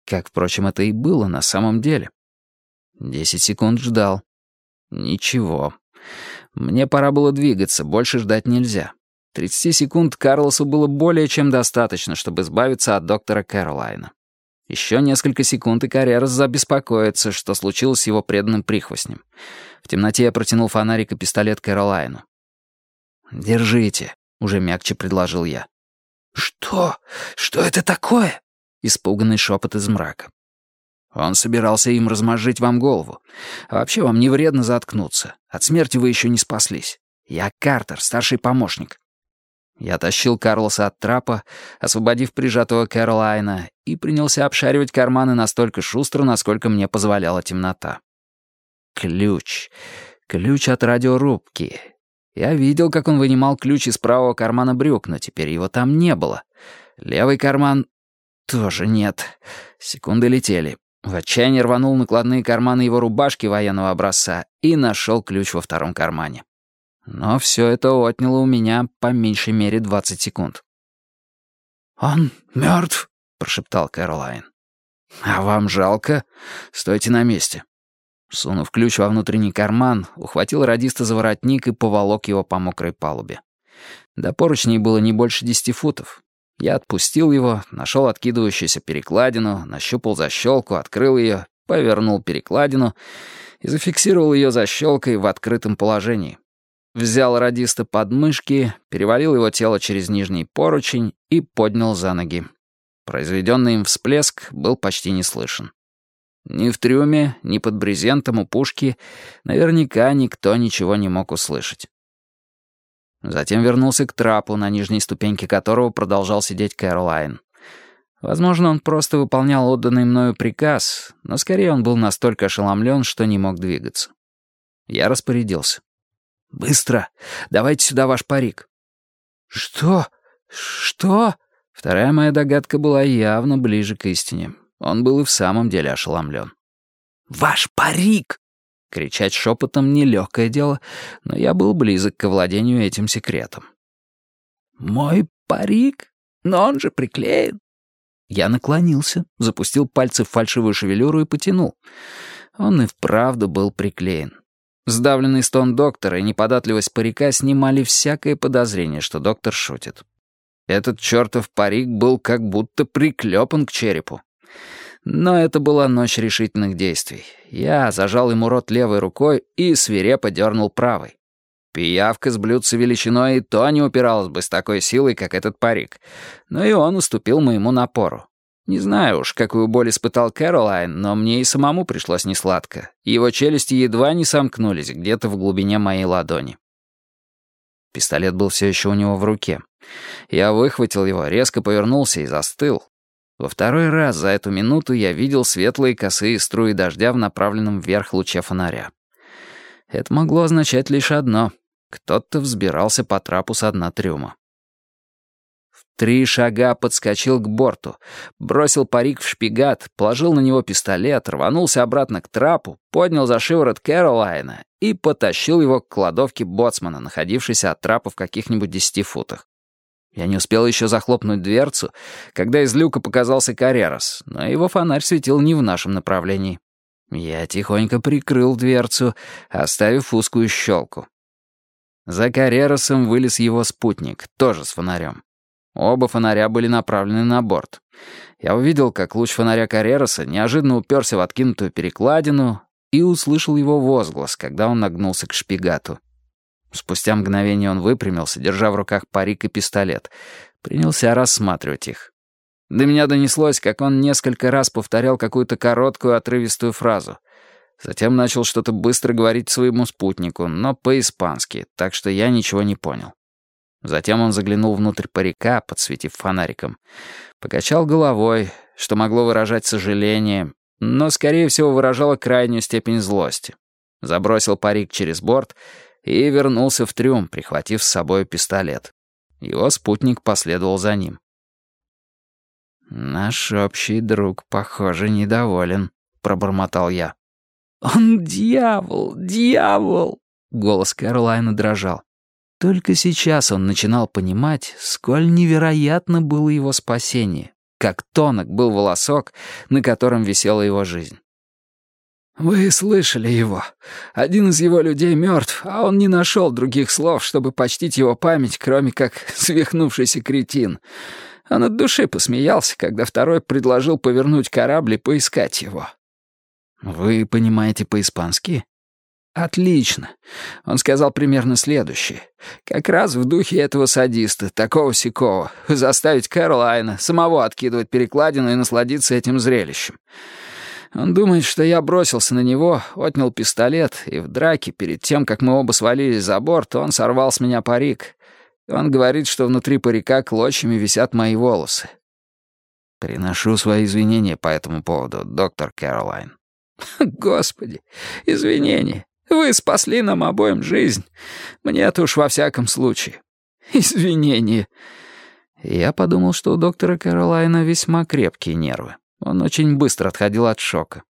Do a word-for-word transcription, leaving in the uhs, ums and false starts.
Как, впрочем, это и было на самом деле. Десять секунд ждал. Ничего. Мне пора было двигаться, больше ждать нельзя. тридцати секунд Карлосу было более чем достаточно, чтобы избавиться от доктора Кэролайна. Еще несколько секунд, и Каррерас забеспокоится, что случилось с его преданным прихвостнем. В темноте я протянул фонарик и пистолет Кэролайну. «Держите», — уже мягче предложил я. «Что? Что это такое?» — испуганный шепот из мрака. «Он собирался им размозжить вам голову. А вообще вам не вредно заткнуться. От смерти вы еще не спаслись. Я Картер, старший помощник». Я тащил Карлоса от трапа, освободив прижатого Кэролайна, и принялся обшаривать карманы настолько шустро, насколько мне позволяла темнота. Ключ. Ключ от радиорубки. Я видел, как он вынимал ключ из правого кармана брюк, но теперь его там не было. Левый карман тоже нет. Секунды летели. В отчаянии рванул накладные карманы его рубашки военного образца и нашел ключ во втором кармане. Но все это отняло у меня по меньшей мере двадцать секунд. «Он мертв», — прошептал Кэролайн. «А вам жалко? Стойте на месте». Сунув ключ во внутренний карман, ухватил радиста за воротник и поволок его по мокрой палубе. До поручней было не больше десяти футов. Я отпустил его, нашел откидывающуюся перекладину, нащупал защелку, открыл ее, повернул перекладину и зафиксировал ее защелкой в открытом положении. Взял радиста под мышки, перевалил его тело через нижний поручень и поднял за ноги. Произведенный им всплеск был почти не слышен. Ни в трюме, ни под брезентом у пушки наверняка никто ничего не мог услышать. Затем вернулся к трапу, на нижней ступеньке которого продолжал сидеть Кэролайн. Возможно, он просто выполнял отданный мною приказ, но скорее он был настолько ошеломлен, что не мог двигаться. Я распорядился. «Быстро! Давайте сюда ваш парик». «Что? Что?» Вторая моя догадка была явно ближе к истине. Он был и в самом деле ошеломлен. «Ваш парик!» Кричать шепотом — нелегкое дело, но я был близок к овладению этим секретом. «Мой парик? Но он же приклеен». Я наклонился, запустил пальцы в фальшивую шевелюру и потянул. Он и вправду был приклеен. Сдавленный стон доктора и неподатливость парика снимали всякое подозрение, что доктор шутит. Этот чертов парик был как будто приклепан к черепу. Но это была ночь решительных действий. Я зажал ему рот левой рукой и свирепо дернул правой. Пиявка с блюдца величиной и то не упиралась бы с такой силой, как этот парик. Но и он уступил моему напору. Не знаю уж, какую боль испытал Кэролайн, но мне и самому пришлось несладко. Его челюсти едва не сомкнулись где-то в глубине моей ладони. Пистолет был все еще у него в руке. Я выхватил его, резко повернулся и застыл. Во второй раз за эту минуту я видел светлые косые струи дождя в направленном вверх луче фонаря. Это могло означать лишь одно — кто-то взбирался по трапу со дна трюма. Три шага подскочил к борту, бросил парик в шпигат, положил на него пистолет, рванулся обратно к трапу, поднял за шиворот Кэролайна и потащил его к кладовке боцмана, находившейся от трапа в каких-нибудь десяти футах. Я не успел еще захлопнуть дверцу, когда из люка показался Каррерас, но его фонарь светил не в нашем направлении. Я тихонько прикрыл дверцу, оставив узкую щелку. За Каррерасом вылез его спутник, тоже с фонарем. Оба фонаря были направлены на борт. Я увидел, как луч фонаря Каррераса неожиданно уперся в откинутую перекладину и услышал его возглас, когда он нагнулся к шпигату. Спустя мгновение он выпрямился, держа в руках парик и пистолет. Принялся рассматривать их. До меня донеслось, как он несколько раз повторял какую-то короткую отрывистую фразу. Затем начал что-то быстро говорить своему спутнику, но по-испански, так что я ничего не понял. Затем он заглянул внутрь парика, подсветив фонариком. Покачал головой, что могло выражать сожаление, но, скорее всего, выражало крайнюю степень злости. Забросил парик через борт и вернулся в трюм, прихватив с собой пистолет. Его спутник последовал за ним. «Наш общий друг, похоже, недоволен», — пробормотал я. «Он дьявол, дьявол!» — голос Кэролайна дрожал. Только сейчас он начинал понимать, сколь невероятно было его спасение, как тонок был волосок, на котором висела его жизнь. «Вы слышали его. Один из его людей мертв, а он не нашел других слов, чтобы почтить его память, кроме как свихнувшийся кретин. Он от души посмеялся, когда второй предложил повернуть корабль и поискать его». «Вы понимаете по-испански?» «Отлично. Он сказал примерно следующее. Как раз в духе этого садиста, такого-сякого, заставить Кэролайна самого откидывать перекладину и насладиться этим зрелищем. Он думает, что я бросился на него, отнял пистолет, и в драке, перед тем, как мы оба свалились за борт, он сорвал с меня парик. Он говорит, что внутри парика клочьями висят мои волосы. Приношу свои извинения по этому поводу, доктор Кэролайн». «Господи, извинения. Вы спасли нам обоим жизнь. Мне-то уж во всяком случае. Извинения». Я подумал, что у доктора Кэролайна весьма крепкие нервы. Он очень быстро отходил от шока.